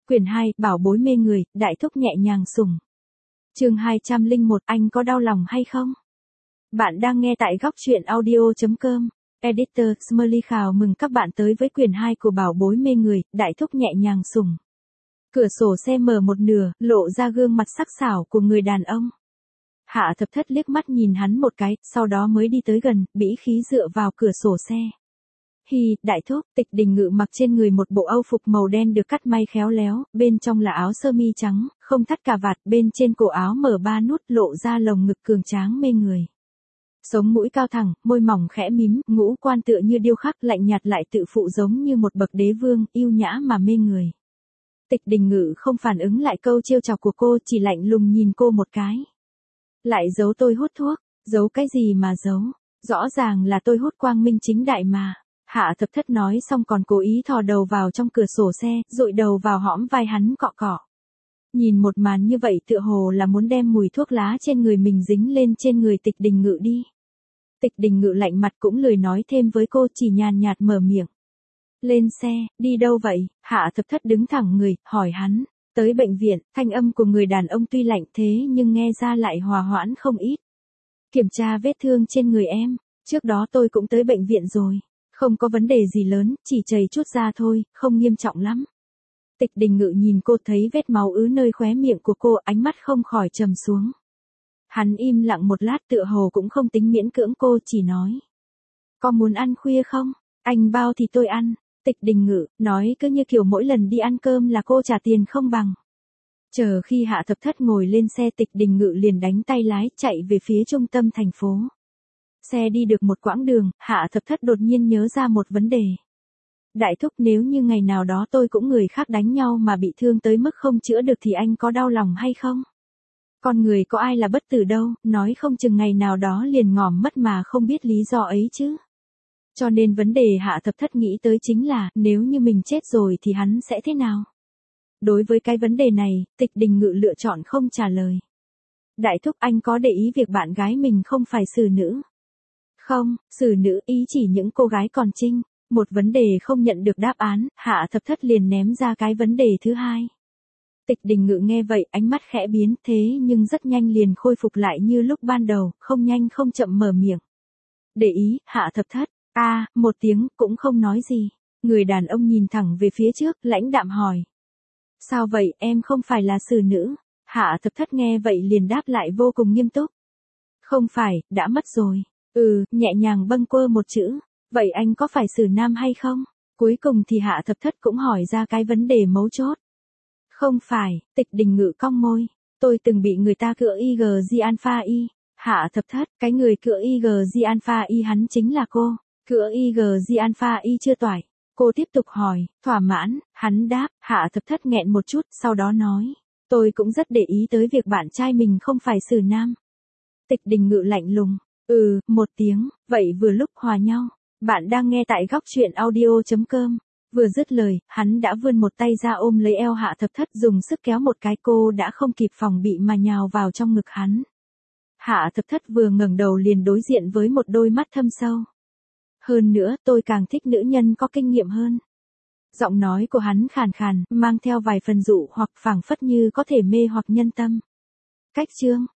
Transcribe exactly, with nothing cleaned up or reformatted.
Quyển hai, bảo bối mê người, đại thúc nhẹ nhàng sủng. Chương hai trăm lẻ một, anh có đau lòng hay không? Bạn đang nghe tại góc truyện audio chấm com. Editor, Smiley chào mừng các bạn tới với quyển hai của bảo bối mê người, đại thúc nhẹ nhàng sủng. Cửa sổ xe mở một nửa, lộ ra gương mặt sắc sảo của người đàn ông. Hạ Thập Thất liếc mắt nhìn hắn một cái, sau đó mới đi tới gần, bĩ khí dựa vào cửa sổ xe. Hi, đại thúc, Tịch Đình Ngự mặc trên người một bộ âu phục màu đen được cắt may khéo léo, bên trong là áo sơ mi trắng, không thắt cà vạt, bên trên cổ áo mở ba nút lộ ra lồng ngực cường tráng mê người. Sống mũi cao thẳng, môi mỏng khẽ mím, ngũ quan tựa như điêu khắc lạnh nhạt lại tự phụ giống như một bậc đế vương, yêu nhã mà mê người. Tịch Đình Ngự không phản ứng lại câu trêu chọc của cô, chỉ lạnh lùng nhìn cô một cái. Lại giấu tôi hút thuốc, giấu cái gì mà giấu, rõ ràng là tôi hút quang minh chính đại mà. Hạ Thập Thất nói xong còn cố ý thò đầu vào trong cửa sổ xe, dụi đầu vào hõm vai hắn cọ cọ. Nhìn một màn như vậy tựa hồ là muốn đem mùi thuốc lá trên người mình dính lên trên người Tịch Đình Ngự đi. Tịch Đình Ngự lạnh mặt cũng lười nói thêm với cô, chỉ nhàn nhạt mở miệng. Lên xe, đi đâu vậy? Hạ Thập Thất đứng thẳng người, hỏi hắn. Tới bệnh viện, thanh âm của người đàn ông tuy lạnh thế nhưng nghe ra lại hòa hoãn không ít. Kiểm tra vết thương trên người em, trước đó tôi cũng tới bệnh viện rồi. Không có vấn đề gì lớn, chỉ chảy chút ra thôi, không nghiêm trọng lắm. Tịch Đình Ngự nhìn cô thấy vết máu ứ nơi khóe miệng của cô, ánh mắt không khỏi trầm xuống. Hắn im lặng một lát tựa hồ cũng không tính miễn cưỡng cô, chỉ nói. Có muốn ăn khuya không? Anh bao thì tôi ăn. Tịch Đình Ngự, nói cứ như kiểu mỗi lần đi ăn cơm là cô trả tiền không bằng. Chờ khi Hạ Thập Thất ngồi lên xe, Tịch Đình Ngự liền đánh tay lái chạy về phía trung tâm thành phố. Xe đi được một quãng đường, Hạ Thập Thất đột nhiên nhớ ra một vấn đề. Đại thúc, nếu như ngày nào đó tôi cũng người khác đánh nhau mà bị thương tới mức không chữa được thì anh có đau lòng hay không? Con người có ai là bất tử đâu, nói không chừng ngày nào đó liền ngỏm mất mà không biết lý do ấy chứ. Cho nên vấn đề Hạ Thập Thất nghĩ tới chính là, nếu như mình chết rồi thì hắn sẽ thế nào? Đối với cái vấn đề này, Tịch Đình Ngự lựa chọn không trả lời. Đại thúc, anh có để ý việc bạn gái mình không phải xử nữ? Không, xử nữ ý chỉ những cô gái còn trinh. Một vấn đề không nhận được đáp án, Hạ Thập Thất liền ném ra cái vấn đề thứ hai. Tịch Đình Ngự nghe vậy, ánh mắt khẽ biến, thế nhưng rất nhanh liền khôi phục lại như lúc ban đầu, không nhanh không chậm mở miệng. Để ý, Hạ Thập Thất. A, à, một tiếng, cũng không nói gì. Người đàn ông nhìn thẳng về phía trước, lãnh đạm hỏi. Sao vậy, em không phải là xử nữ? Hạ Thập Thất nghe vậy liền đáp lại vô cùng nghiêm túc. Không phải, đã mất rồi. Ừ, nhẹ nhàng bâng quơ một chữ. Vậy anh có phải xử nam hay không? Cuối cùng thì Hạ Thập Thất cũng hỏi ra cái vấn đề mấu chốt. Không phải, Tịch Đình Ngự cong môi. Tôi từng bị người ta cựa i giê giê alpha y. Hạ Thập Thất, cái người cựa i giê giê alpha y hắn chính là cô. Cựa i giê giê alpha y chưa toại. Cô tiếp tục hỏi, thỏa mãn, hắn đáp. Hạ Thập Thất nghẹn một chút, sau đó nói. Tôi cũng rất để ý tới việc bạn trai mình không phải xử nam. Tịch Đình Ngự lạnh lùng. Ừ, một tiếng, vậy vừa lúc hòa nhau. Bạn đang nghe tại góc truyện audio chấm com. Vừa dứt lời, hắn đã vươn một tay ra ôm lấy eo Hạ Thập Thất, dùng sức kéo một cái, cô đã không kịp phòng bị mà nhào vào trong ngực hắn. Hạ Thập Thất vừa ngẩng đầu liền đối diện với một đôi mắt thâm sâu. Hơn nữa, tôi càng thích nữ nhân có kinh nghiệm hơn. Giọng nói của hắn khàn khàn, mang theo vài phần dụ hoặc phảng phất như có thể mê hoặc nhân tâm. Cách chương,